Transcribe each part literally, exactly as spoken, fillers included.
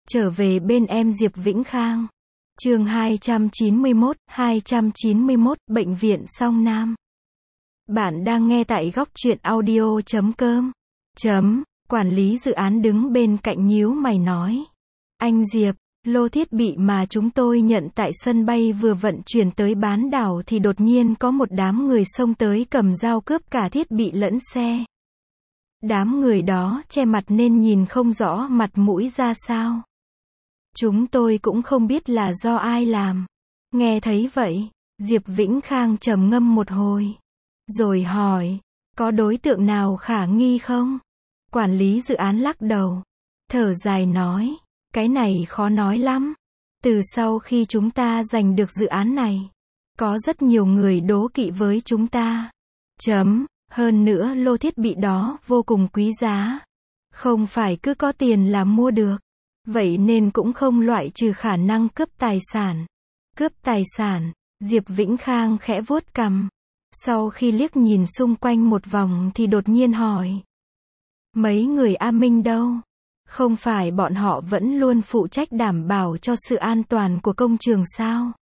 Trở về bên em Diệp Vĩnh Khang. Chương hai trăm chín mươi mốt, hai trăm chín mươi mốt, Bệnh viện Song Nam. Bạn đang nghe tại góc truyện audio chấm com. Chấm, quản lý dự án đứng bên cạnh nhíu mày nói. Anh Diệp, lô thiết bị mà chúng tôi nhận tại sân bay vừa vận chuyển tới bán đảo thì đột nhiên có một đám người xông tới cầm dao cướp cả thiết bị lẫn xe. Đám người đó che mặt nên nhìn không rõ mặt mũi ra sao. Chúng tôi cũng không biết là do ai làm. Nghe thấy vậy, Diệp Vĩnh Khang trầm ngâm một hồi. Rồi hỏi, có đối tượng nào khả nghi không? Quản lý dự án lắc đầu. Thở dài nói, cái này khó nói lắm. Từ sau khi chúng ta giành được dự án này, có rất nhiều người đố kỵ với chúng ta. Chấm, hơn nữa lô thiết bị đó vô cùng quý giá. Không phải cứ có tiền là mua được. Vậy nên cũng không loại trừ khả năng cướp tài sản. Cướp tài sản, Diệp Vĩnh Khang khẽ vuốt cằm. Sau khi liếc nhìn xung quanh một vòng thì đột nhiên hỏi. Mấy người A Minh đâu? Không phải bọn họ vẫn luôn phụ trách đảm bảo cho sự an toàn của công trường sao?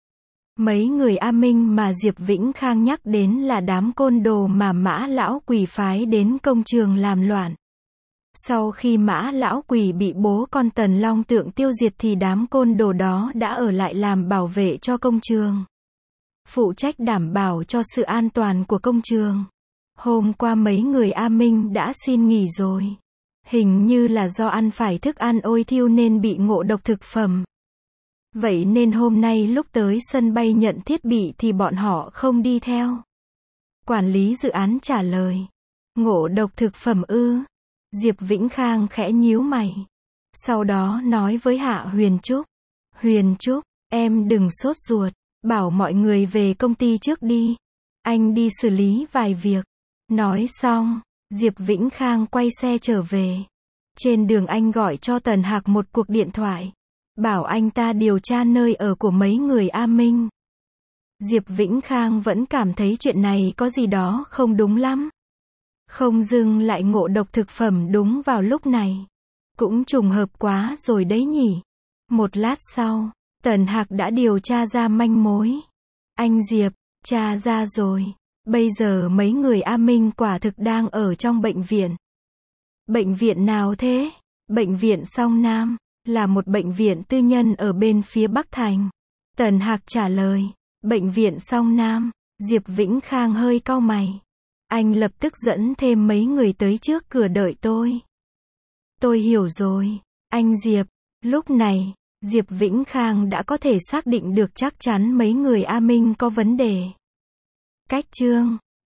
Mấy người A Minh mà Diệp Vĩnh Khang nhắc đến là đám côn đồ mà Mã Lão Quỷ phái đến công trường làm loạn. Sau khi Mã Lão Quỷ bị bố con Tần Long Tượng tiêu diệt thì đám côn đồ đó đã ở lại làm bảo vệ cho công trường. Phụ trách đảm bảo cho sự an toàn của công trường. Hôm qua mấy người A Minh đã xin nghỉ rồi. Hình như là do ăn phải thức ăn ôi thiêu nên bị ngộ độc thực phẩm. Vậy nên hôm nay lúc tới sân bay nhận thiết bị thì bọn họ không đi theo. Quản lý dự án trả lời. Ngộ độc thực phẩm ư? Diệp Vĩnh Khang khẽ nhíu mày. Sau đó nói với Hạ Huyền Trúc. Huyền Trúc, em đừng sốt ruột. Bảo mọi người về công ty trước đi. Anh đi xử lý vài việc. Nói xong, Diệp Vĩnh Khang quay xe trở về. Trên đường anh gọi cho Tần Hạc một cuộc điện thoại. Bảo anh ta điều tra nơi ở của mấy người A Minh. Diệp Vĩnh Khang vẫn cảm thấy chuyện này có gì đó không đúng lắm. Không dưng lại ngộ độc thực phẩm đúng vào lúc này. Cũng trùng hợp quá rồi đấy nhỉ. Một lát sau, Tần Hạc đã điều tra ra manh mối. Anh Diệp, tra ra rồi. Bây giờ mấy người A Minh quả thực đang ở trong bệnh viện. Bệnh viện nào thế? Bệnh viện Song Nam, là một bệnh viện tư nhân ở bên phía Bắc Thành. Tần Hạc trả lời. Bệnh viện Song Nam. Diệp Vĩnh Khang hơi cau mày. Anh lập tức dẫn thêm mấy người tới trước cửa đợi tôi. Tôi hiểu rồi. Anh Diệp. Lúc này, Diệp Vĩnh Khang đã có thể xác định được chắc chắn mấy người A Minh có vấn đề. Cách chương